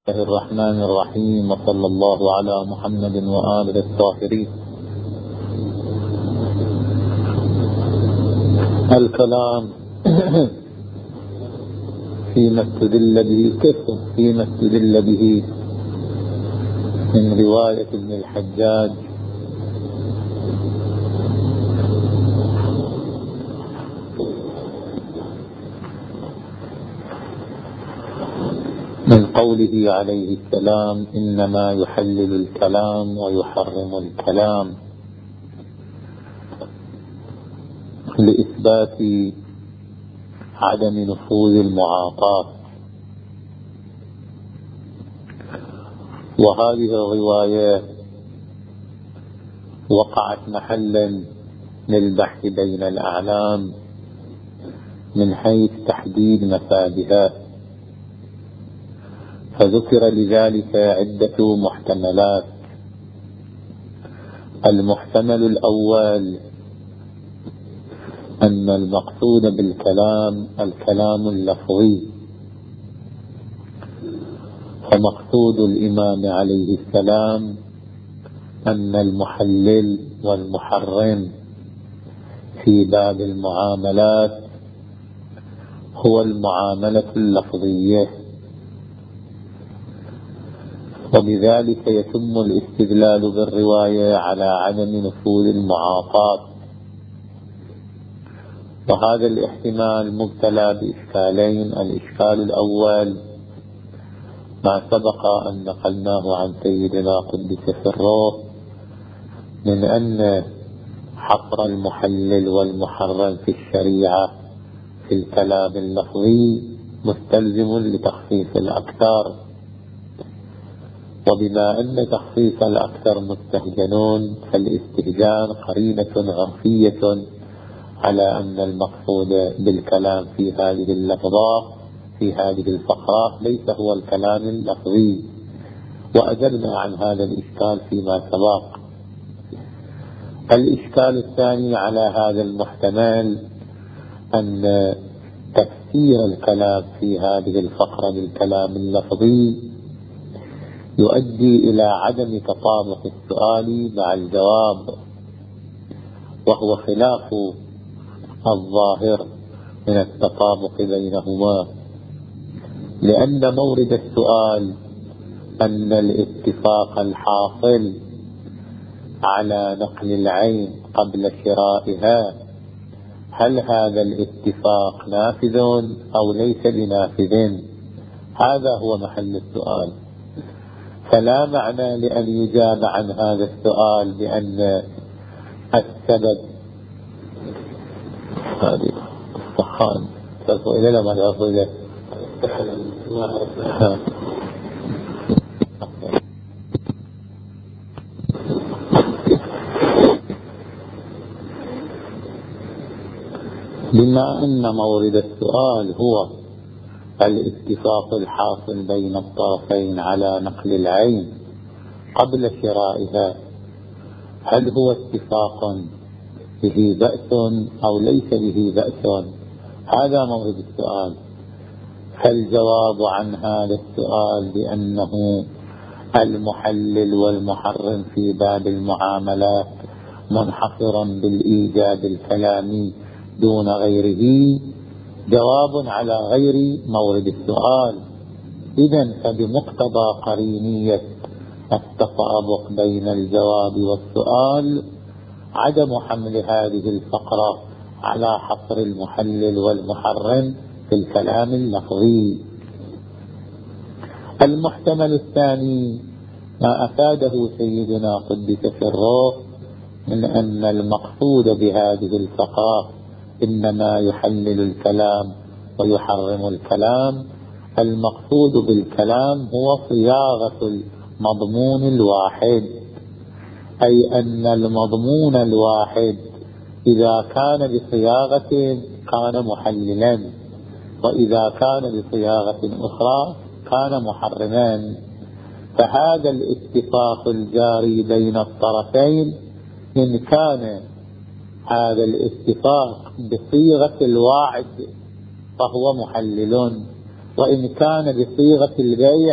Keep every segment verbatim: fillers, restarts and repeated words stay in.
الله الرحمن الرحيم، وصلى الله على محمد وآله الطاهرين. الكلام فيما استدل به كفر فيما استدل به من رواية ابن الحجاج من قوله عليه السلام: إنما يحلل الكلام ويحرم الكلام، لإثبات عدم نفوذ المعاطاة. وهذه الرواية وقعت محلا للبحث بين الأعلام من حيث تحديد مفادها، فذكر لذلك عدة محتملات. المحتمل الأول أن المقصود بالكلام الكلام اللفظي، فمقصود الإمام عليه السلام أن المحلل والمحرم في باب المعاملات هو المعاملة اللفظية، وبذلك يتم الاستدلال بالرواية على عدم نفوذ المعاطاة. وهذا الاحتمال مبتلى بإشكالين: الإشكال الأول ما سبق أن نقلناه عن سيدنا قدس سره من أن حصر المحلل والمحرم في الشريعة في الكلام اللفظي مستلزم لتخصيص الأكثر، وبما أن تخصيص الأكثر مستهجنون فالاستهجان قرينة عرفية على أن المقصود بالكلام في هذه اللفظة في هذه الفقرة ليس هو الكلام اللفظي، وأجبنا عن هذا الإشكال فيما سبق. الإشكال الثاني على هذا المحتمل أن تفسير الكلام في هذه الفقرة بالكلام اللفظي يؤدي إلى عدم تطابق السؤال مع الجواب، وهو خلاف الظاهر من التطابق بينهما، لأن مورد السؤال أن الاتفاق الحاصل على نقل العين قبل شرائها، هل هذا الاتفاق نافذ أو ليس بنافذ؟ هذا هو محل السؤال. فلا معنى لأن يجاب عن هذا السؤال بأن السبب هذه الصخان تلقوا إلى لما يأخذ إليه بما أن مورد السؤال هو الاتفاق الحاصل بين الطرفين على نقل العين قبل شرائها، هل هو اتفاق به بأس أو ليس به بأس؟ هذا مورد السؤال. فالجواب عن هذا السؤال بأنه المحلل والمحرم في باب المعاملات منحصرا بالإيجاد الكلامي دون غيره جواب على غير مورد السؤال. إذن فبمقتضى قرينية التطابق بين الجواب والسؤال عدم حمل هذه الفقرة على حصر المحلل والمحرم في الكلام اللفظي. المحتمل الثاني ما أفاده سيدنا قدس سره من أن المقصود بهذه الفقرة إنما يحلل الكلام ويحرم الكلام. المقصود بالكلام هو صياغة المضمون الواحد، أي أن المضمون الواحد إذا كان بصياغة كان محللا، وإذا كان بصياغة أخرى كان محرما. فهذا الاتفاق الجاري بين الطرفين إن كان هذا الاتفاق بصيغة الواعد فهو محلل، وإن كان بصيغة البيع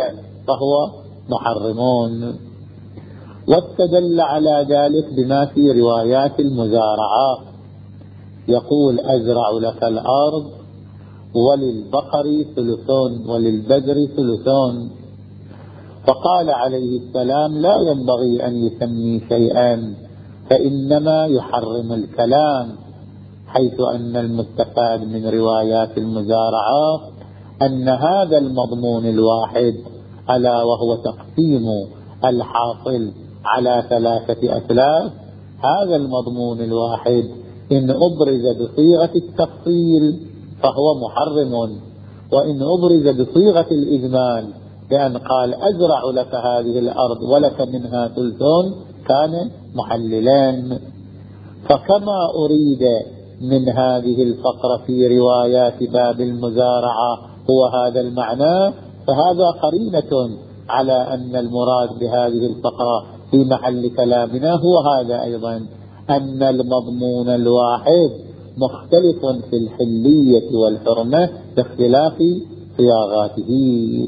فهو محرمون. واستدل على ذلك بما في روايات المزارعة، يقول أزرع لك الأرض وللبقر ثلثون وللبقر ثلثون، فقال عليه السلام لا ينبغي أن يسمي شيئا فإنما يحرم الكلام، حيث أن المستفاد من روايات المزارعة أن هذا المضمون الواحد ألا وهو تقسيم الحاصل على ثلاثة أثلاث، هذا المضمون الواحد إن أبرز بصيغة التفصيل فهو محرم، وإن أبرز بصيغة الإجمال بأن قال أزرع لك هذه الأرض ولك منها ثلثون كان محللان. فكما أريد من هذه الفقرة في روايات باب المزارعة هو هذا المعنى، فهذا قرينة على أن المراد بهذه الفقرة في محل كلامنا هو هذا أيضا، أن المضمون الواحد مختلف في الحلية والحرمة باختلاف صياغاته.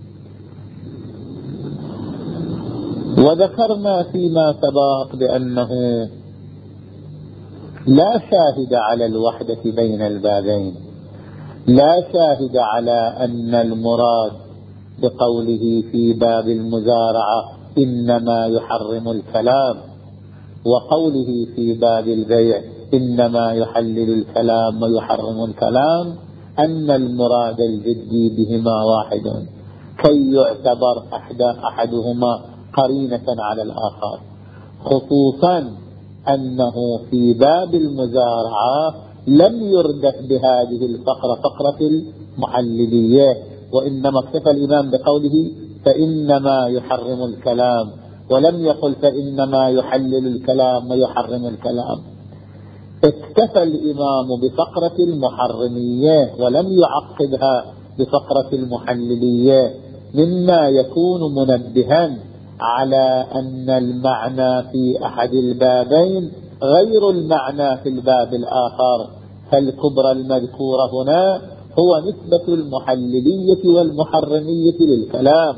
وذكرنا فيما سبق بأنه لا شاهد على الوحدة بين البابين، لا شاهد على أن المراد بقوله في باب المزارعة إنما يحرم الكلام، وقوله في باب البيع إنما يحلل الكلام ويحرم الكلام، أن المراد الجدي بهما واحد كي يعتبر أحد أحدهما قرينة على الآخر، خصوصا أنه في باب المزارعة لم يردف بهذه الفقرة فقرة المحللية، وإنما اكتفى الإمام بقوله فإنما يحرم الكلام، ولم يقل فإنما يحلل الكلام ويحرم الكلام. اكتفى الإمام بفقرة المحرمية ولم يعقدها بفقرة المحللية، مما يكون منبها على أن المعنى في أحد البابين غير المعنى في الباب الآخر، فالكبرى المذكورة هنا هو نسبة المحللية والمحرمية للكلام،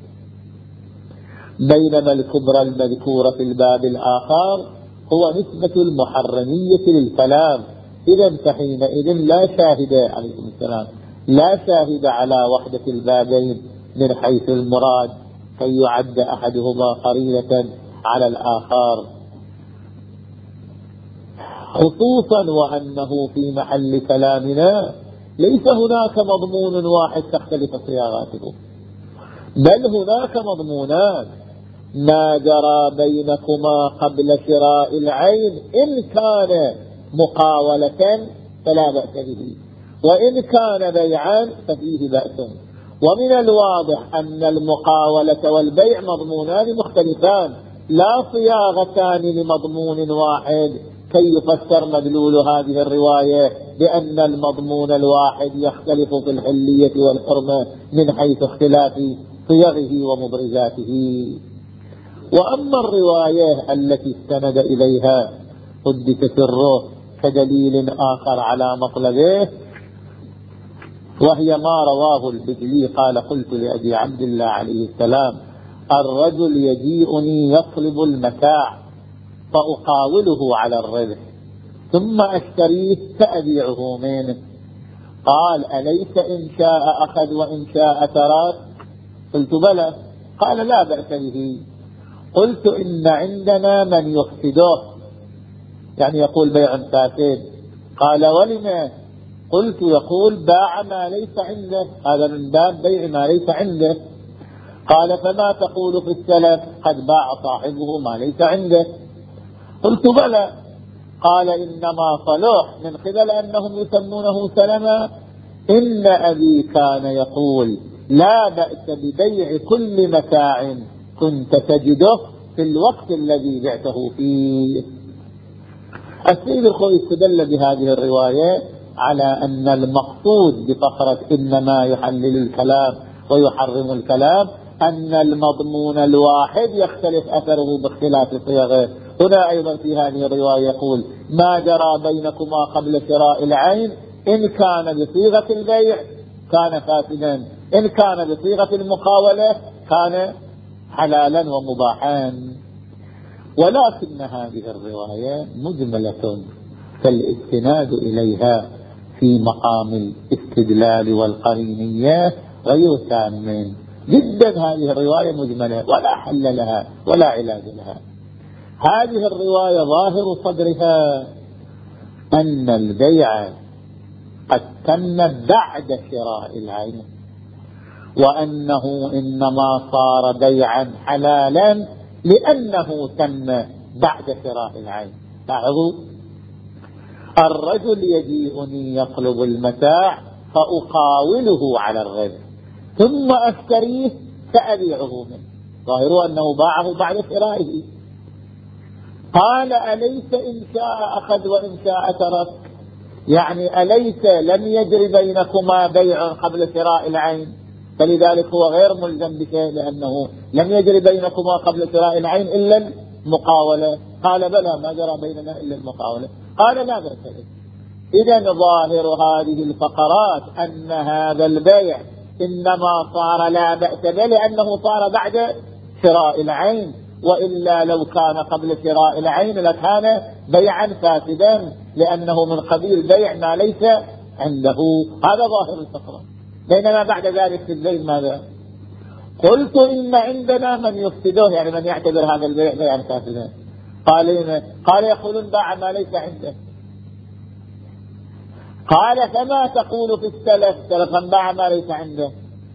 بينما الكبرى المذكورة في الباب الآخر هو نسبة المحرمية للكلام. إذن فحينئذ لا شاهد عليكم السلام لا شاهد على وحدة البابين من حيث المراد كي يعد أحدهما قرينة على الآخر، خصوصا وأنه في محل كلامنا ليس هناك مضمون واحد تختلف صياغاته، بل هناك مضمونات. ما جرى بينكما قبل شراء العين إن كان مقاولة فلا بأس به، وإن كان بيعا ففيه بأس. ومن الواضح أن المقاولة والبيع مضمونان مختلفان، لا صياغتان لمضمون واحد كي يفسر مدلول هذه الرواية بأن المضمون الواحد يختلف في الحلية والحرمة من حيث اختلاف صيغه ومبرزاته. وأما الرواية التي استند إليها قدس سره كدليل آخر على مطلبه، وهي ما رواه البجلي قال قلت لأبي عبد الله عليه السلام الرجل يجيئني يطلب المتاع فأقاوله على الربح ثم أشتريه فأبيعه منه، قال أليس إن شاء أخذ وإن شاء ترك؟ قلت بلى، قال لا بأس به. قلت إن عندنا من يفسده، يعني يقول بيع فاسد. قال ولما؟ قلت يقول باع ما ليس عنده، هذا من باب بيع ما ليس عنده. قال فما تقول في السلف؟ قد باع صاحبه ما ليس عنده. قلت بلى. قال إنما صلوح من خلال أنهم يسمونه سلما. إن أبي كان يقول لا بأس ببيع كل متاع كنت تجده في الوقت الذي بعته فيه. السيد الخوي استدل بهذه الرواية على أن المقصود بفقرة إنما يحلل الكلام ويحرم الكلام أن المضمون الواحد يختلف أثره باختلاف صيغه. هنا أيضا في هذه الرواية يقول ما جرى بينكما قبل شراء العين إن كان بصيغة البيع كان فاسدا، إن كان بصيغة المقاولة كان حلالا ومباحا. ولكن هذه الرواية مجملة، فالاستناد إليها في مقام الاستدلال والقرينية غير تام جدا. هذه الرواية مجملة ولا حل لها ولا علاج لها. هذه الرواية ظاهر صدرها أن البيع قد تم بعد شراء العين، وأنه إنما صار بيعا حلالا لأنه تم بعد شراء العين. لاحظوا، الرجل يجيئني يطلب المتاع فأقاوله على الربح ثم أشتريه فأبيعه منه، ظاهر أنه باعه بعد شرائه. قال أليس إن شاء أخذ وإن شاء ترك؟ يعني أليس لم يجري بينكما بيع قبل شراء العين؟ فلذلك هو غير ملزم بشيء، لأنه لم يجري بينكما قبل شراء العين إلا المقاولة. قال بلى، ما جرى بيننا إلا المقاولة. قال لا بأس به. إذن ظاهر هذه الفقرات أن هذا البيع إنما صار لا بأس به لأنه صار بعد شراء العين، وإلا لو كان قبل شراء العين لكان بيعا فاسدا، لأنه من قبيل بيع ما ليس عنده. هذا ظاهر الفقرة. بينما بعد ذلك في البيع ماذا؟ قلت إن عندنا من يفسده، يعني من يعتبر هذا البيع بيعا فاسدا. قال قال يقولون باع ما ليس عنده. قال فما تقول في السلف؟ سلفا باع ما ليس عنده.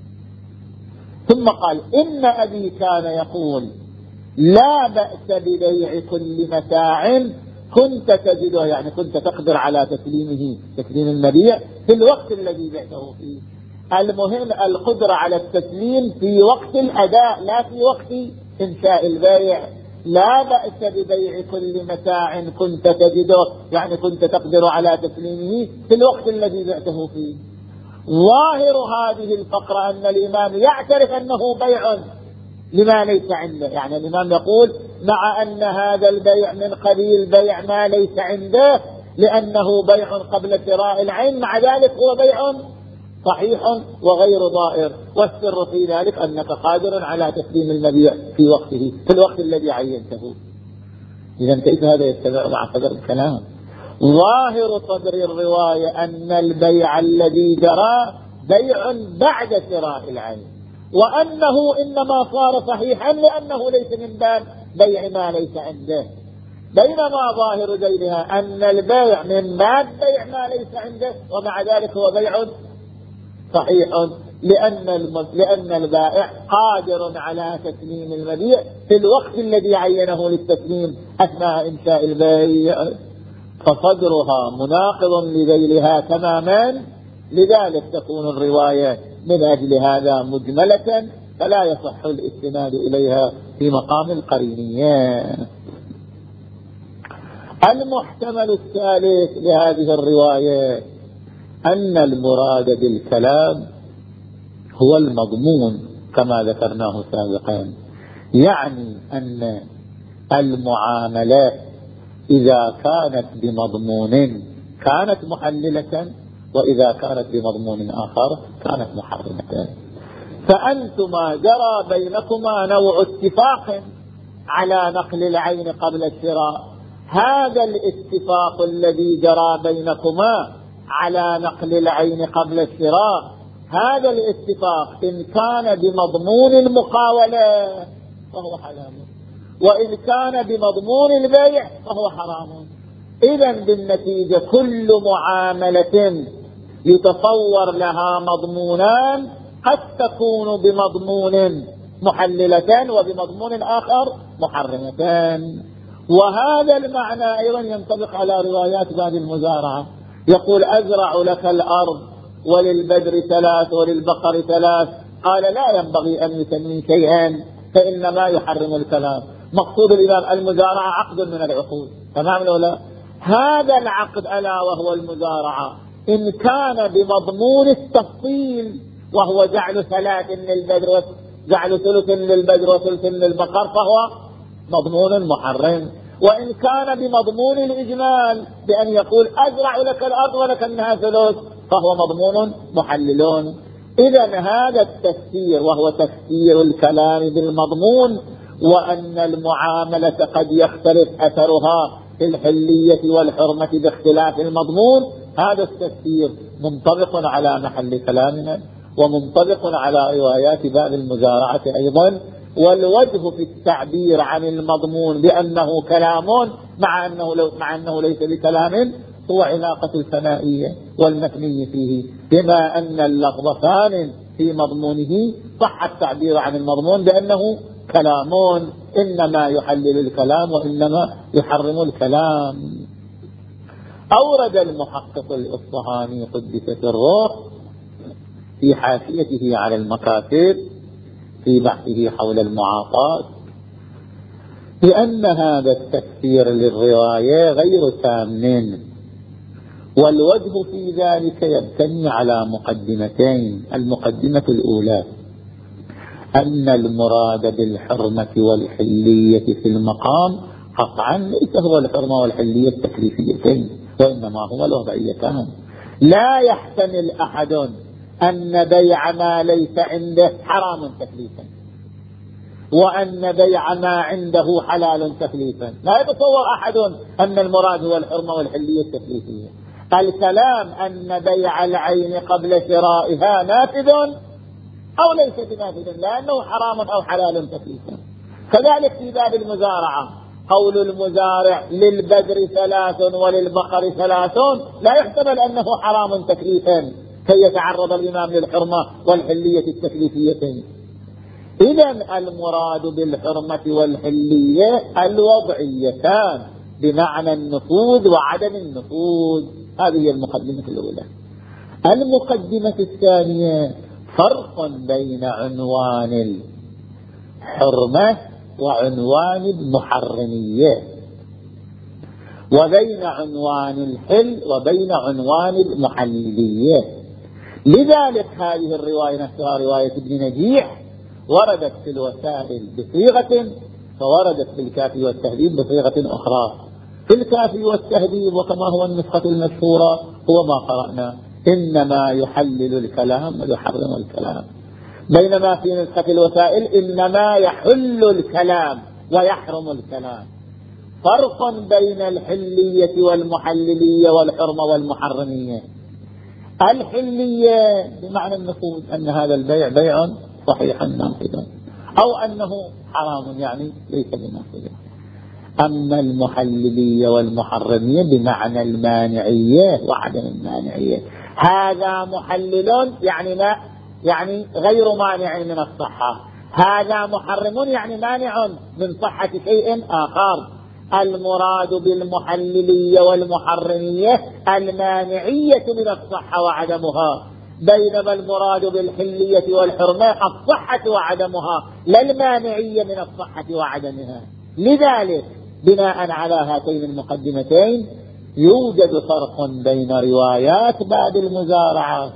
ثم قال إن أبي كان يقول لا بأس ببيع كل متاع كنت تجده، يعني كنت تقدر على تسليمه، تسليم المبيع في الوقت الذي بعته فيه. المهم القدرة على التسليم في وقت الأداء لا في وقت إنشاء البيع. لا بأس ببيع كل متاع كنت تجده، يعني كنت تقدر على تسليمه في الوقت الذي بعته فيه. ظاهر هذه الفقرة أن الإمام يعترف أنه بيع لما ليس عنده، يعني الإمام يقول مع أن هذا البيع من قبيل بيع ما ليس عنده لأنه بيع قبل شراء العين، مع ذلك هو بيع صحيح وغير ضائر، والسر في ذلك أنك قادر على تسليم المبيع في وقته، في الوقت الذي عينته. إذا كيف هذا يتبع مع صدر الكلام؟ ظاهر صدر الرواية أن البيع الذي جرى بيع بعد شراء العين، وأنه إنما صار صحيحا لأنه ليس من باب بيع ما ليس عنده. بينما ظاهر ذيلها أن البيع من باب بيع ما ليس عنده، ومع ذلك هو بيع صحيح لأن الم... لأن البائع قادر على تسليم المبيع في الوقت الذي عينه للتسليم أثناء إنشاء البيع، فصدرها مناقض لذيلها تماما. لذلك تكون الرواية من أجل هذا مجملة، فلا يصح الاستناد إليها في مقام القرينية. المحتمل الثالث لهذه الرواية أن المراد بالكلام هو المضمون كما ذكرناه سابقا، يعني أن المعاملات إذا كانت بمضمون كانت محللة، وإذا كانت بمضمون آخر كانت محرمة. فأنتما جرى بينكما نوع اتفاق على نقل العين قبل الشراء. هذا الاتفاق الذي جرى بينكما على نقل العين قبل الشراء، هذا الاتفاق إن كان بمضمون المقاولة فهو حلال، وإن كان بمضمون البيع فهو حرام. إذن بالنتيجة كل معاملة يتصور لها مضمونان قد تكون بمضمون محللتان وبمضمون آخر محرمتان. وهذا المعنى أيضا ينطبق على روايات باب المزارعة. يقول أزرع لك الأرض وللبدر ثلاث وللبقر ثلاث. قال لا ينبغي أن يسمي شيئا فإنما يحرم الكلام. مقصود الإمام المزارعة عقد من العقود، تمام ولا؟ هذا العقد ألا وهو المزارعة إن كان بمضمون التفصيل وهو جعل ثلاث للبدر جعل ثلث للبدر وثلث للبقر فهو مضمون محرم. وإن كان بمضمون الإجمال بأن يقول أزرع لك الأرض ولك منها ثلث فهو مضمون محللون. إذا هذا التفسير وهو تفسير الكلام بالمضمون، وأن المعاملة قد يختلف أثرها في الحلية والحرمة باختلاف المضمون، هذا التفسير منطبق على محل كلامنا ومنطبق على روايات باب المزارعة أيضا. والوجه في التعبير عن المضمون بأنه كلام مع أنه, لو مع أنه ليس بكلام هو علاقة الثنائية والمثني فيه، بما أن اللفظ ثان في مضمونه صح التعبير عن المضمون بأنه كلام إنما يحلل الكلام وإنما يحرم الكلام. أورد المحقق الإصفهاني قدس سره في حاشيته على المكاتب في بحثه حول المعاطاة بأن هذا التفسير للرواية غير تام، والوجه في ذلك يبتني على مقدمتين. المقدمة الأولى أن المراد بالحرمة والحلية في المقام قطعا ليس هو الحرمة والحلية التكليفيتين، وإنما هو الوضعيتان. لا يحتمل أحد أن بيع ما ليس عنده حرام تكليفا وأن بيع ما عنده حلال تكليفا. لا يتصور أحد أن المراد هو الحرمة والحلية التكليفية. الكلام أن بيع العين قبل شرائها نافذ أو ليس بنافذ لأنه حرام أو حلال تكليفا. كذلك في باب المزارعة قول المزارع للبدر ثلاث وللبقر ثلاثون لا يحتمل أنه حرام تكليفا كي يتعرض الإمام للحرمة والحلية التكليفيتين. إذن المراد بالحرمة والحلية الوضعيتان بمعنى النفوذ وعدم النفوذ. هذه المقدمة الأولى. المقدمة الثانية فرق بين عنوان الحرمة وعنوان المحرمية، وبين عنوان الحل وبين عنوان المحللية. لذلك هذه الرواية نفسها رواية ابن نجيح وردت في الوسائل بصيغة، فوردت في الكافي والتهذيب بصيغة أخرى. في الكافي والتهذيب وكما هو النسخة المشهورة هو ما قرأنا إنما يحلل الكلام ويحرم الكلام، بينما في نسخة الوسائل إنما يحل الكلام ويحرم الكلام. فرق بين الحلية والمحللية والحرمة والمحرمية. الحلية بمعنى النفوذ أن هذا البيع بيع صحيحا نافذا أو أنه حرام يعني ليس بنافذ. أما المحللية والمحرمية بمعنى المانعية وعدم المانعية. هذا محلل يعني ما يعني غير مانع من الصحة، هذا محرم يعني مانع من صحة شيء آخر. المراد بالمحللية والمحرمية المانعية من الصحة وعدمها، بينما المراد بالحلية والحرمة الصحة وعدمها لا المانعية من الصحة وعدمها. لذلك بناء على هاتين المقدمتين يوجد فرق بين روايات باب المزارعة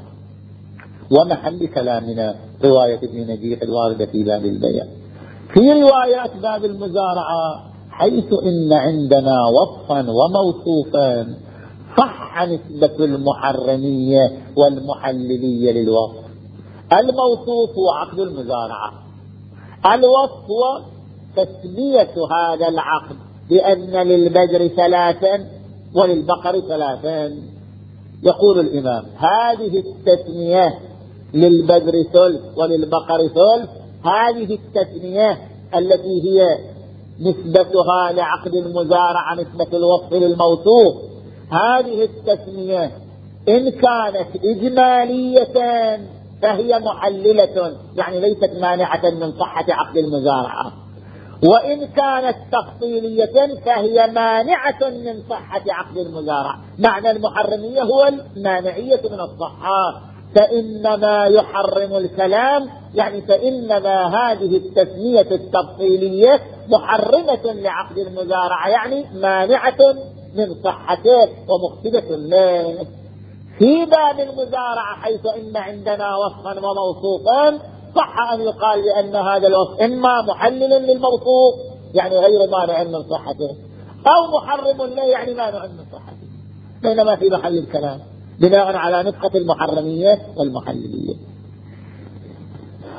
ومحل كلامنا رواية ابن نجيح الواردة في باب البيع. في روايات باب المزارعة حيث إن عندنا وصفا وموصوفا صح نسبة المحرمية والمحللية للوصف. الموصوف هو عقد المزارعة، الوصف هو تسمية هذا العقد بأن للبدر ثلاثا وللبقر ثلاثا. يقول الإمام هذه التسمية للبدر ثلث وللبقر ثلث، هذه التسمية التي هي نسبتها لعقد المزارعة نسبة الوصف للموصوف، هذه التسمية إن كانت إجمالية فهي محللة يعني ليست مانعة من صحة عقد المزارعة، وإن كانت تفصيلية فهي مانعة من صحة عقد المزارعة. معنى المحرمية هو المانعية من الصحة. فإنما يحرم الكلام يعني فإنما هذه التسمية التفصيلية محرمة لعقد المزارعة يعني مانعة من صحته ومفسدة له. في باب المزارعة حيث إن عندنا وصفا وموصوفا صح أن يقال بأن هذا الوصف إما محلل للموصوف يعني غير مانع من صحته أو محرم له يعني مانع من صحته، بينما في محل الكلام بناء على نسخة المحرمية والمحللية.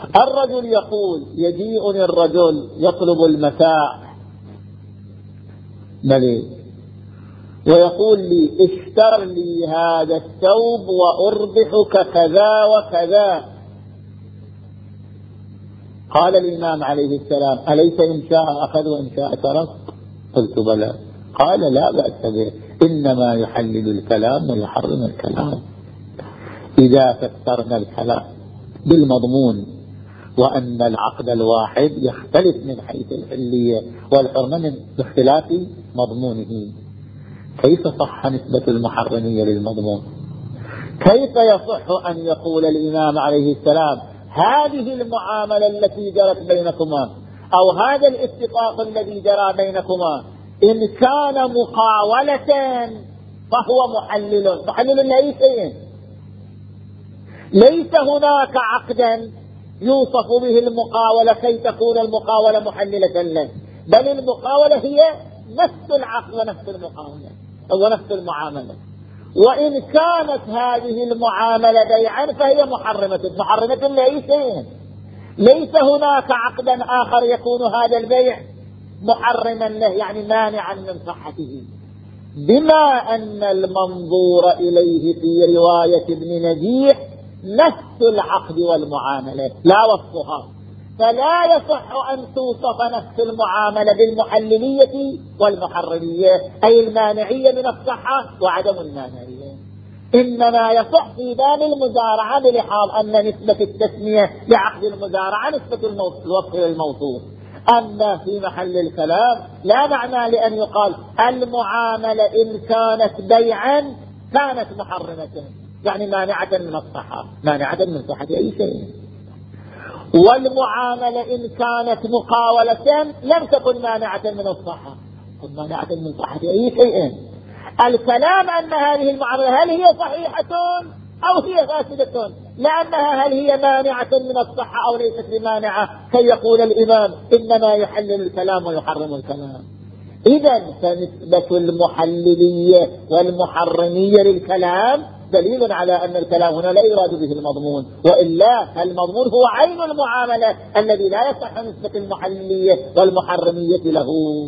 الرجل يقول يجيئني الرجل يطلب المتاع مليء ويقول لي اشتر لي هذا الثوب وأربحك كذا وكذا. قال الإمام عليه السلام أليس إن شاء أخذ وإن شاء ترك؟ قلت بلى. قال لا بأس به، إنما يحلل الكلام ويحرم الكلام. إذا فسرنا الكلام بالمضمون وأن العقد الواحد يختلف من حيث الحلية والحرمة من اختلاف مضمونه، كيف صح نسبة المحرمية للمضمون؟ كيف يصح أن يقول الإمام عليه السلام هذه المعاملة التي جرت بينكما أو هذا الاتفاق الذي جرى بينكما إن كان مقاولة فهو محلل محلل لأي شيء؟ ليس هناك عقدا يوصف به المقاولة كي تكون المقاولة محللة له، بل المقاولة هي نفس العقد ونفس المقاولة ونفس المعاملة. وإن كانت هذه المعاملة بيعا فهي محرمة محرمة لأي شيء. ليس هناك عقدا آخر يكون هذا البيع محرما له يعني مانعا من صحته، بما أن المنظور إليه في رواية ابن نجيح نفس العقد والمعاملة لا وصفها، فلا يصح أن توصف نفس المعاملة بالمحللية والمحرمية أي المانعية من الصحة وعدم المانعية. إنما يصح في باب المزارعة بلحاظ أن نسبة التسمية لعقد المزارعة نسبة الوصف للموصوف. أما في محل الكلام لا معنى لأن يقال المعاملة إن كانت بيعا كانت محرمة يعني مانعة من الصحة مانعة من صحة أي شيء، والمعاملة إن كانت مقاولة لم تكن مانعة من الصحة تكن مانعة من صحة أي شيء. الكلام أن هذه المعاملة هل هي صحيحة أو هي فاسدة، لأنها هل هي مانعة من الصحة أو ليست بمانعة كي يقول الإمام إنما يحلل الكلام ويحرم الكلام. إذن فنسبة المحللية والمحرمية للكلام دليل على أن الكلام هنا لا يراد به المضمون، وإلا المضمون هو عين المعاملة الذي لا يصح نسبة المحللية والمحرمية له.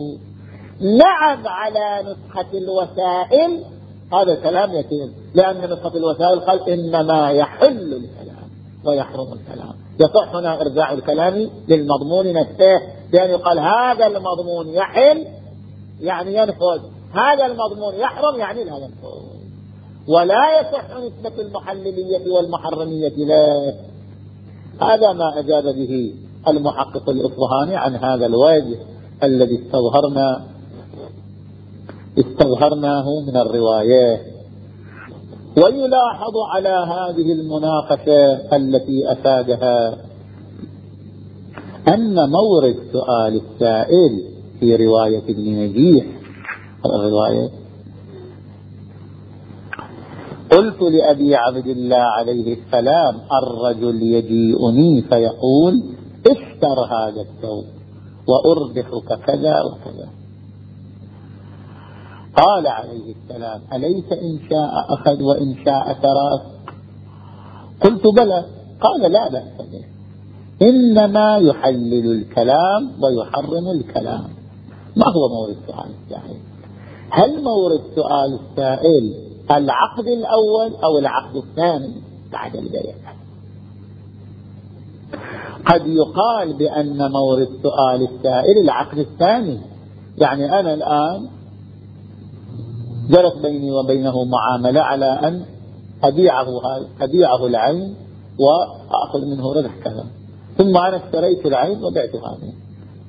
نعم على نسخة الوسائل هذا الكلام يتم، لأن نسخة الوسائل قال إنما يحل الكلام ويحرم الكلام. يصح هنا إرجاع الكلام للمضمون نفسه، لأن يقال هذا المضمون يحل يعني ينفذ، هذا المضمون يحرم يعني لا ينفذ، ولا يصح نسبة المحللية والمحرمية له. هذا ما أجاب به المحقق الإصفهاني عن هذا الوجه الذي استظهرنا استظهرناه من الروايات. ويلاحظ على هذه المناقشة التي أفادها أن مورد سؤال السائل في رواية ابن نجيح الرواية قلت لأبي عبد الله عليه السلام الرجل يجيئني فيقول اشتر هذا الثوب وأربحك كذا وكذا. قال عليه السلام أليس إن شاء أخذ وإن شاء ترك؟ قلت بلى. قال لا بأس به، إنما يحلل الكلام ويحرم الكلام. ما هو مورد سؤال السائل؟ هل مورد سؤال السائل العقد الأول أو العقد الثاني بعد البيع؟ قد يقال بأن مورد سؤال السائل العقد الثاني، يعني أنا الآن جرت بيني وبينه معاملة على أن أبيعه, أبيعه العين وأخذ منه ربح كذا، ثم أنا اشتريت العين وبعتها منه.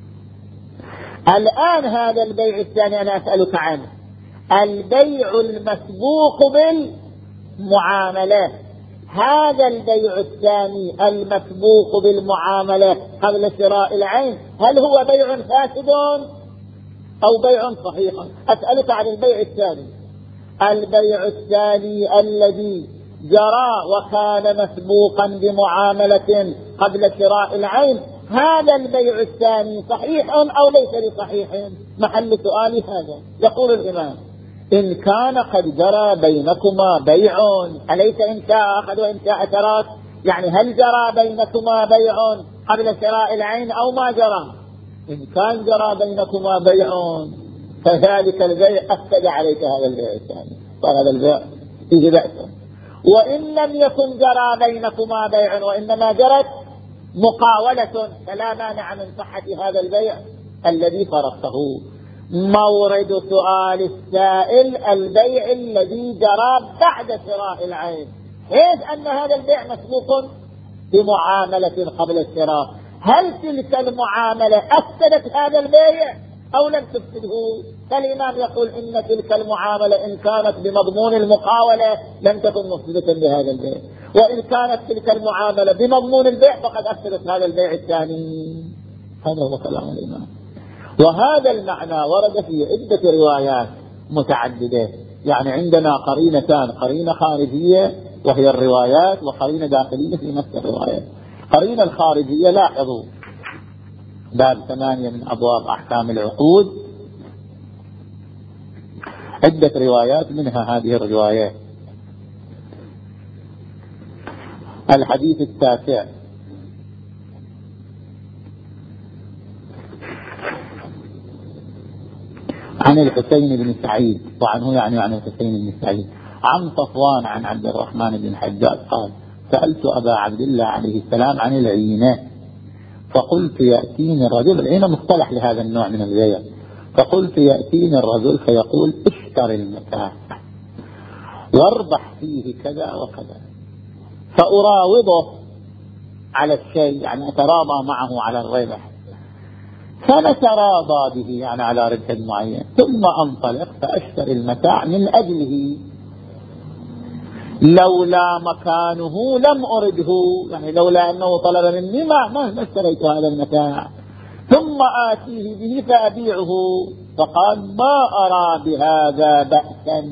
الآن هذا البيع الثاني أنا أسألك عنه، البيع المسبوق بالمعاملة، هذا البيع الثاني المسبوق بالمعاملة قبل شراء العين هل هو بيع فاسد أو بيع صحيح؟ أسألك عن البيع الثاني. البيع الثاني الذي جرى وكان مسبوقا بمعاملة قبل شراء العين، هذا البيع الثاني صحيح أو ليس بصحيح؟ محل سؤالي هذا. يقول الإمام إن كان قد جرى بينكما بيع أليس إن شاء أخذ وإن شاء ترك؟ يعني هل جرى بينكما بيع قبل شراء العين أو ما جرى؟ إن كان جرى بينكما بيع فذلك البيع أفسد عليك هذا البيع الثاني، فهذا البيع فيه بأس. وإن لم يكن جرى بينكما بيع وإنما جرت مقاولة فلا مانع من صحة هذا البيع الذي فرضته. مورد سؤال السائل البيع الذي جرى بعد شراء العين، حيث أن هذا البيع مسبوق بمعاملة قبل الشراء، هل تلك المعاملة أفسدت هذا البيع أو لم تفسده؟ فالإمام يقول إن تلك المعاملة إن كانت بمضمون المقاولة لم تكن مفسدة لهذا البيع، وإن كانت تلك المعاملة بمضمون البيع فقد أفسدت هذا البيع الثاني. هذا هو كلام الإمام. وهذا المعنى ورد في عدة روايات متعددة، يعني عندنا قرينتان، قرينة خارجية وهي الروايات، وقرينة داخلية في نفس الروايات. قرينة الخارجية لاحظوا باب ثمانية من أبواب أحكام العقود عدة روايات، منها هذه الروايات. الحديث التاسع عن الحسين بن سعيد، وعنه يعني عن الحسين بن سعيد عن صفوان عن عبد الرحمن بن حجاج قال: سألت أبا عبد الله عليه السلام عن العينة فقلت يأتيني الرجل، العينة مصطلح لهذا النوع من البيع، فقلت يأتيني الرجل فيقول اشتري المتاع واربح فيه كذا وكذا، فأراوضه على الشيء، يعني أتراضى معه على الربح، فنتراضى به يعني على ربح معين، ثم أنطلق فأشتري المتاع من أجله، لولا مكانه لم أرده، يعني لولا أنه طلب مني ما ما اشتريت هذا المتاع، ثم آتيه به فأبيعه، فقال ما أرى بهذا بأسا،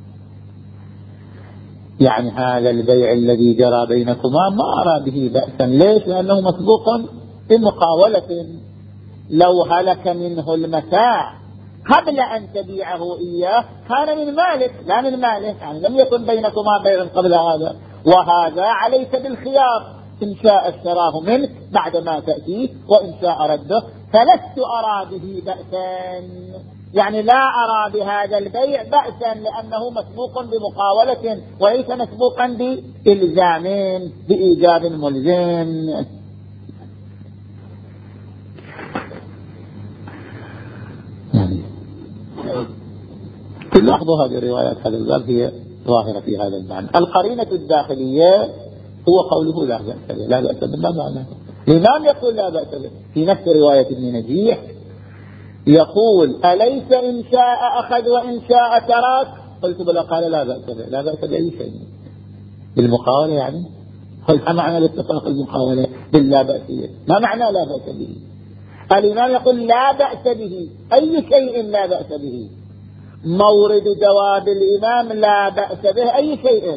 يعني هذا البيع الذي جرى بينكما ما أرى به بأسا. ليش؟ لأنه مسبوق بمقاولة، لو هلك منه المتاع قبل أن تبيعه إياه كان من مالك لا من ماله، يعني لم يكن بينكما بيع قبل هذا، وهذا عليك بالخيار، إن شاء اشتراه منك بعدما تأتيه وإن شاء رده، فلست أرى به بأسا، يعني لا أرى بهذا البيع بأسا لأنه مسبوق بمقاولة وليس مسبوقا بإلزام بإيجاب ملزم. تلاحظوا هذه الروايات هذا الباب هي ظاهرة في هذا المعنى. القرينة الداخلية هو قوله لا بأس به، لا بأس به، ما معناه؟ الإمام يقول لا بأس به في نفس رواية ابن نجيح يقول أليس إن شاء أخذ وإن شاء ترك؟ قلت بلى، قال لا بأس به. لا بأس بأي شيء؟ بالمقاولة يعني؟ ما معنى الاتفاق المقاولة باللا بأسية؟ ما معنى لا بأس به؟ الإمام يقول لا بأس به، أي شيء لا بأس به؟ مورد جواب الإمام لا بأس به أي شيء،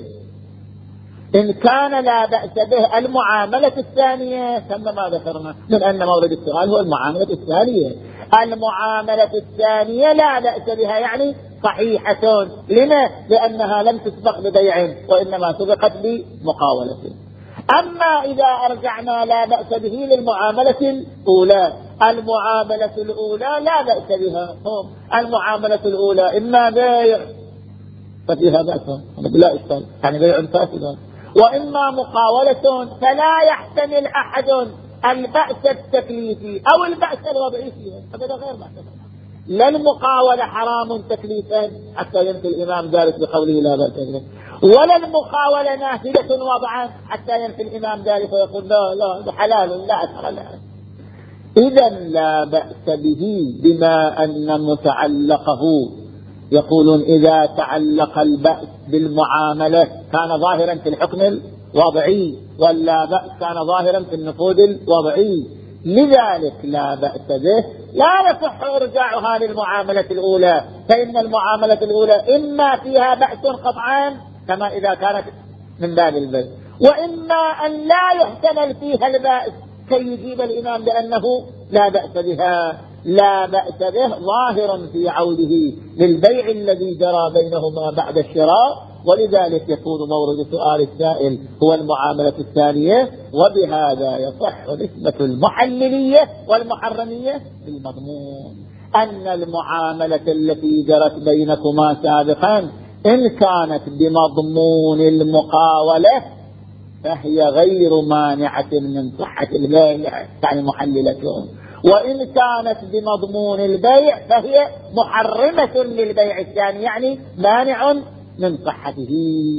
إن كان لا بأس به المعاملة الثانية ثم ما ذكرنا من أن مورد السؤال هو المعاملة الثانية، المعاملة الثانية لا بأس بها يعني صحيحة. لما؟ لأنها لم تسبق ببيع وإنما سبقت بمقاولة. أما إذا أرجعنا لا بأس به للمعاملة الأولى، المعاملة الأولى لا بأس بها، المعاملة الأولى إما بيع ففيها بأس لا إشكال يعني بيع فاسد، وإما مقاولة فلا يحتمل أحد البأس التكليفي أو البأس الوضعي فيها، هذا غير بأس. لا المقاولة حرام تكليفا حتى ينفي الإمام ذلك بقوله لا بأس به، ولا المقاولة نافذة وضعا حتى ينفي الإمام ذلك ويقول لا لا حلال لا أثر لا. إذا لا بأس به بما أن متعلقه، يقولون إذا تعلق البأس بالمعاملة كان ظاهرا في الحكم الوضعي، ولا بأس كان ظاهرا في النفوذ الوضعي، لذلك لا بأس به لا يصح إرجاعها للمعاملة الأولى، فإن المعاملة الأولى إما فيها بأس قطعا كما إذا كانت من باب البيع، وإما أن لا يحتمل فيها البأس كي يجيب الإمام بأنه لا بأس بها. لا بأس به ظاهر في عوده للبيع الذي جرى بينهما بعد الشراء ولذلك يكون مورد سؤال السائل هو المعاملة الثانية، وبهذا يصح نسبة المحللية والمحرمية بالمضمون. أن المعاملة التي جرت بينكما سابقا إن كانت بمضمون المقاولة فهي غير مانعة من صحة البيع، يعني محللة، وإن كانت بمضمون البيع فهي محرمة للبيع الثاني، يعني مانع من صحته.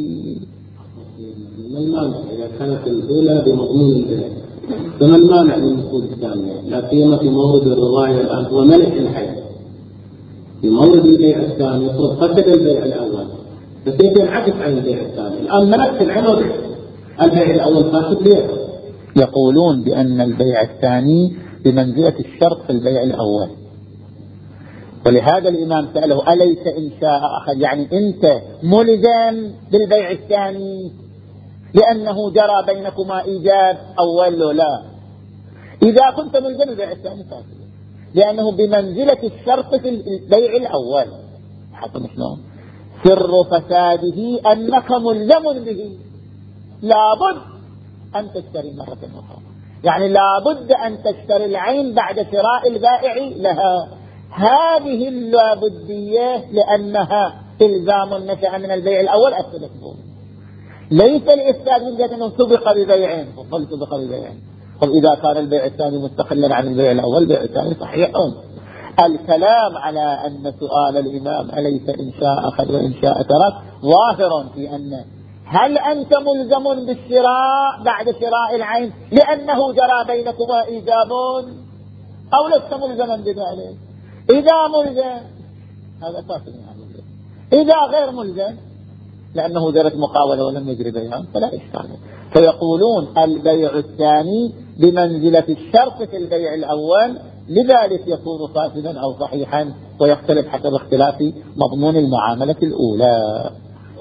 ما المانع إذا كانت الأولى بمضمون البيع؟ فما المانع من النقود الثانية؟ لا سيما في مورد الرواية الآن هو ملك الحي، في مورد البيع الثاني يقول فسد البيع الأول، فكيف ينعكس عن البيع الثاني؟ الآن ملك العنود البيع الأول فاسد ليه؟ يقولون بأن البيع الثاني بمنزلة الشرط في البيع الأول، ولهذا الإمام سأله أليس إن شاء أخذ، يعني أنت ملزم بالبيع الثاني لأنه جرى بينكما إيجاب أول؟ لا، إذا كنت ملزم بالبيع الثاني فاسد لأنه بمنزلة الشرط في البيع الأول. حتى شلون سر فساده أنك ملزم به، لابد أن تشتري مرة أخرى، يعني لابد أن تشتري العين بعد شراء البائع لها. هذه اللابدية لأنها إلزام نشأ من البيع الأول أفسدت، ليس الإفساد من جهة أنه سبق ببيعين، وقل سبق ببيعين. طب إذا كان البيع الثاني مستقلا عن البيع الأول البيع الثاني صحيح. الكلام على أن سؤال الإمام أليس إن شاء أخذ وإن شاء ترك ظاهر في أن هل أنت ملزم بالشراء بعد شراء العين لأنه جرى بينكما إيجاب أو لست ملزما بذلك؟ إذا ملزم هذا فاسد، إذا غير ملزم لأنه جرت مقاولة ولم يجري بيعا فلا إشكال. فيقولون البيع الثاني بمنزلة الشرط في البيع الأول، لذلك يكون فاسدا أو صحيحا، ويختلف حسب اختلاف مضمون المعاملة الأولى.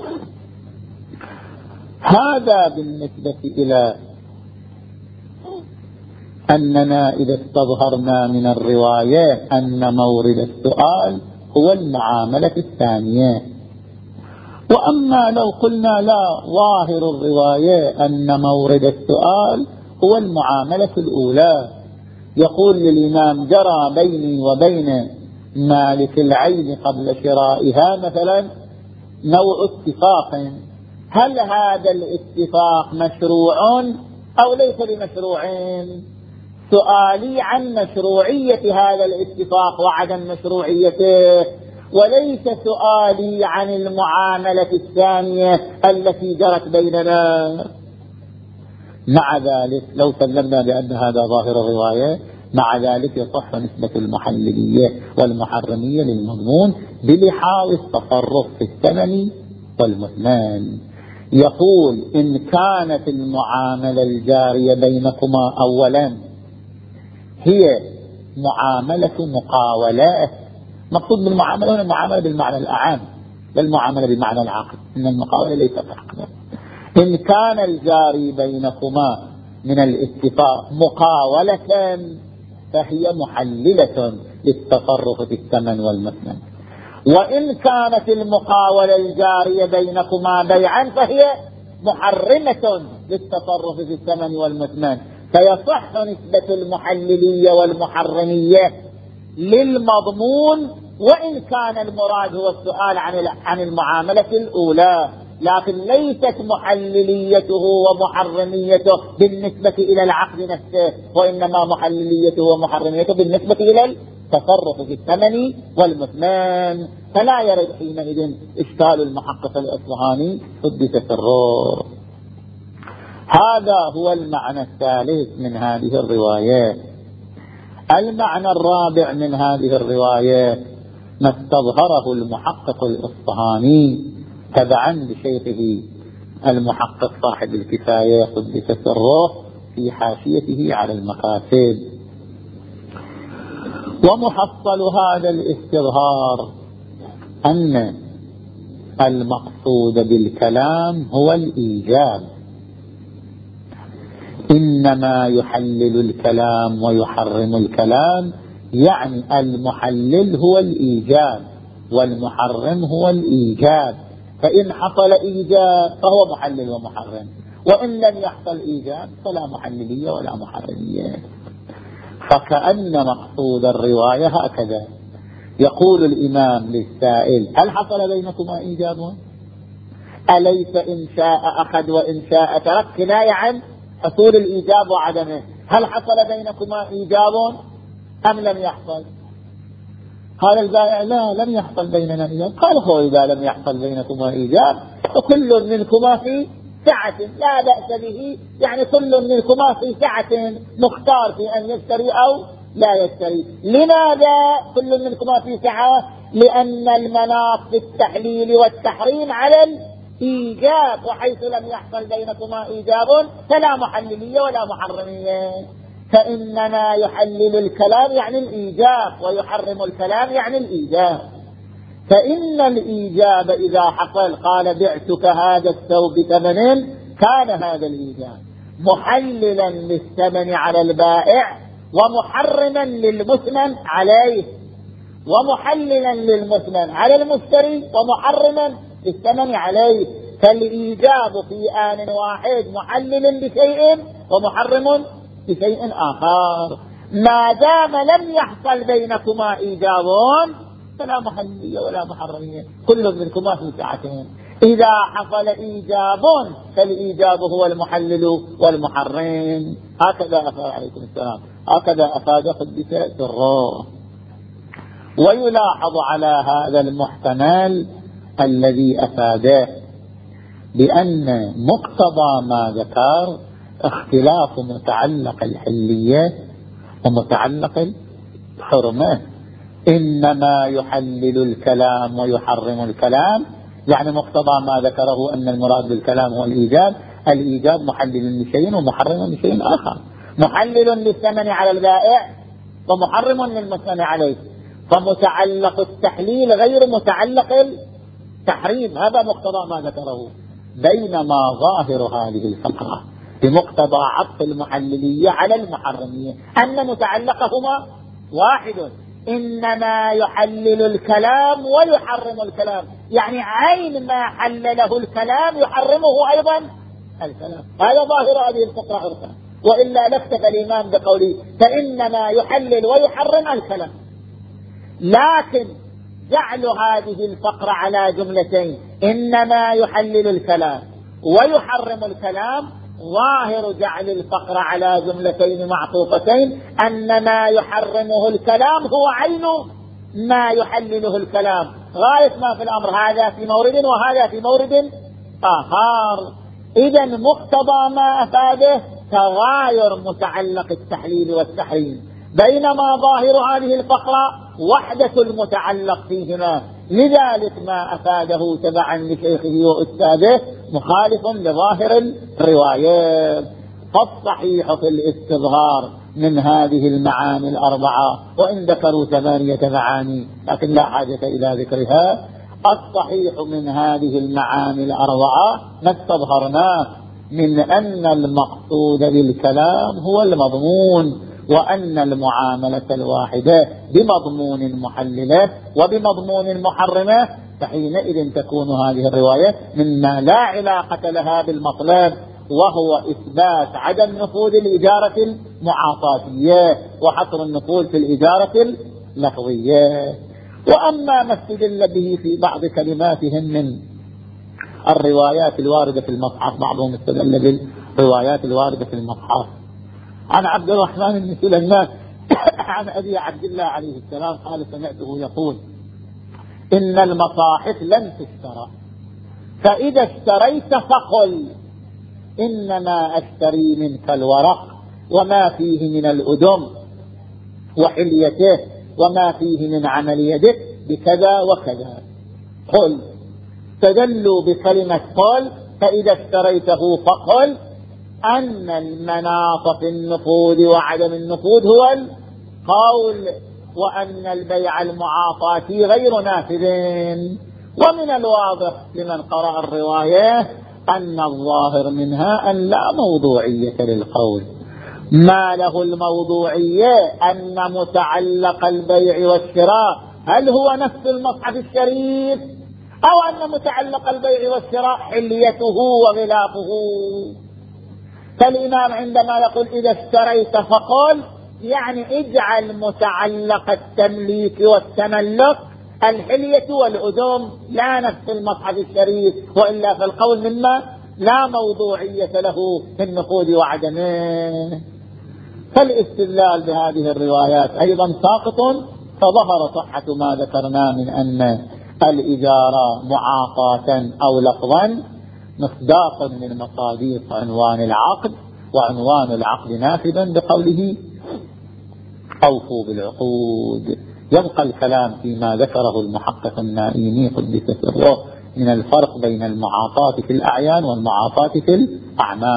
هذا بالنسبة إلى أننا إذا استظهرنا من الرواية أن مورد السؤال هو المعاملة الثانية. وأما لو قلنا لا، ظاهر الرواية أن مورد السؤال هو المعاملة الأولى، يقول للإمام جرى بيني وبين مالك العين قبل شرائها مثلا نوع اتفاق، هل هذا الاتفاق مشروع أو ليس بمشروع؟ سؤالي عن مشروعية هذا الاتفاق وعدم مشروعيته، وليس سؤالي عن المعاملة الثانية التي جرت بيننا. مع ذلك لو سلمنا بأن هذا ظاهر الرواية، مع ذلك يصح نسبة المحللية والمحرمية للمضمون بلحاظ التصرف في الثمن والمثمان. يقول إن كانت المعاملة الجارية بينكما أولا هي معاملة مقاولات، مقصود بالمعاملة هنا المعاملة بالمعنى الأعام، بالمعاملة بالمعنى العقد، إن المقاولة ليست عقدا. إن كان الجاري بينكما من الاتفاق مقاولة فهي محللة للتصرف في الثمن والمثمن، وإن كانت المقاولة الجارية بينكما بيعا فهي محرمة للتصرف في الثمن والمثمن. فيصح نسبة المحللية والمحرمية للمضمون، وإن كان المراد هو السؤال عن عن المعاملة الأولى، لكن ليست محلليته ومحرميته بالنسبة إلى العقد نفسه، وإنما محلليته ومحرميته بالنسبة إلى التصرف في الثمن والمثمان. فلا يرد حينئذ إشكال المحقق الأصفهاني قدس سره. هذا هو المعنى الثالث من هذه الرواية. المعنى الرابع من هذه الرواية ما استظهره المحقق الأصفهاني تبعا لشيخه المحقق صاحب الكفاية قدس سره في حاشيته على المقاصد. ومحصل هذا الاستظهار أن المقصود بالكلام هو الإيجاب، إنما يحلل الكلام ويحرم الكلام، يعني المحلل هو الإيجاب والمحرم هو الإيجاب، فإن حصل إيجاب فهو محلل ومحرم، وإن لم يحصل إيجاب فلا محللية ولا محرمية. فكأن مقصود الرواية هكذا. يقول الإمام للسائل: هل حصل بينكما إيجاب؟ أليس إن شاء أخذ وإن شاء ترك كناية عن حصول الإيجاب وعدمه؟ هل حصل بينكما إيجاب أم لم يحصل؟ قال البائع: لا، لم يحصل بيننا إيجاب. قال: هو إذا لم يحصل بينكما إيجاب فكل منكما في سعة لا بأس به، يعني كل منكما في سعة، مختار في أن يشتري أو لا يشتري. لماذا كل منكما في سعة؟ لأن المناط في التحليل والتحريم على الإيجاب، وحيث لم يحصل بينكما إيجاب فلا محللية ولا محرمية. فإنما يحلل الكلام يعني الإيجاب، ويحرم الكلام يعني الإيجاب. فإن الإيجاب إذا حصل، قال: بعتك هذا الثوب بثمن، كان هذا الإيجاب محللا للثمن على البائع، ومحرما للمثمن عليه، ومحللا للمثمن على المشتري، ومحرما للثمن عليه. فالإيجاب في آن واحد محلل لشيء ومحرم لشيء آخر. ما دام لم يحصل بينكما إيجاب فلا محلية ولا محرمية، كل منكما في ساعتين. إذا حصل إيجاب فالإيجاب هو المحلل والمحرم. هكذا أفاد عليكم السلام، هكذا أفاد قدس سره. ويلاحظ على هذا المحتمل الذي أفاده بأن مقتضى ما ذكر اختلاف متعلق الحلية ومتعلق الحرمة. إنما يحلل الكلام ويحرم الكلام، يعني مقتضى ما ذكره أن المراد بالكلام هو الإيجاب. الإيجاب محلل لشيء ومحرم لشيء آخر، محلل للثمن على البائع ومحرم للمثمن عليه. فمتعلق التحليل غير متعلق التحريم، هذا مقتضى ما ذكره. بينما ظاهر هذه الفقرة بمقتضى عطف المحللية على المحرمية أن متعلقهما واحد، إنما يحلل الكلام ويحرم الكلام، يعني عين ما حلله الكلام يحرمه أيضا الكلام. هذا ظاهر هذه الفقرة أرثا، وإلا لاكتفى الإمام بقوله فإنما يحلل ويحرم الكلام. لكن جعل هذه الفقرة على جملتين، إنما يحلل الكلام ويحرم الكلام، ظاهر جعل الفقرة على جملتين معطوفتين، أن ما يحرمه الكلام هو عين ما يحلله الكلام، غاية ما في الأمر، هذا في مورد وهذا في مورد آخر. إذا مقتضى ما أفاده تغاير متعلق التحليل والتحريم، بينما ظاهر هذه الفقرة وحدة المتعلق فيهما. لذلك ما أفاده تبعا لشيخه وأستاذه مخالف لظاهر الروايات. فالصحيح في الاستظهار من هذه المعاني الأربعة، وإن ذكروا ثمانية معاني لكن لا حاجة إلى ذكرها، الصحيح من هذه المعاني الأربعة ما استظهرناه من أن المقصود بالكلام هو المضمون، وأن المعاملة الواحدة بمضمون محللة وبمضمون محرمة، فحينئذ تكون هذه الرواية مما لا علاقة لها بالمطلب، وهو إثبات عدم نفوذ الإجارة المعاطاتية وحصر النفوذ في الإجارة اللفظية. وأما ما استدل به في بعض كلماتهم من الروايات الواردة في المصحف، بعضهم استدل بالروايات الواردة في المصحف عن عبد الرحمن بن سليمان عن أبي عبد الله عليه السلام قال: سمعته يقول: إن المصاحف لن تشترى، فإذا اشتريت فقل إنما أشتري منك الورق وما فيه من الأدم وحليته وما فيه من عمل يدك بكذا وكذا. قل، تدلوا بكلمة قل، فإذا اشتريته فقل أن المناط في النقود وعدم النقود هو القول، وأن البيع المعاطاتي غير نافذين. ومن الواضح لمن قرأ الرواية أن الظاهر منها أن لا موضوعية للقول، ما له الموضوعية أن متعلق البيع والشراء هل هو نفس المصحف الشريف أو أن متعلق البيع والشراء حليته وغلافه. فالإمام عندما يقول إذا اشتريت فقل، يعني اجعل متعلق التمليك والتملك الحلية والأدوم، لا نفس المصحف الشريف، وإلا فالقول مما لا موضوعية له في النقود وعدمه. فالاستدلال بهذه الروايات أيضا ساقط، فظهر صحة ما ذكرنا من أن الإجارة معاقاة أو لفظا مصداق من مصاديق عنوان العقد، وعنوان العقد نافذ بقوله أوفوا بالعقود. يبقى الكلام فيما ذكره المحقق النائمي قدس سره من الفرق بين المعاقاة في الأعيان والمعاقاة في الأعمال.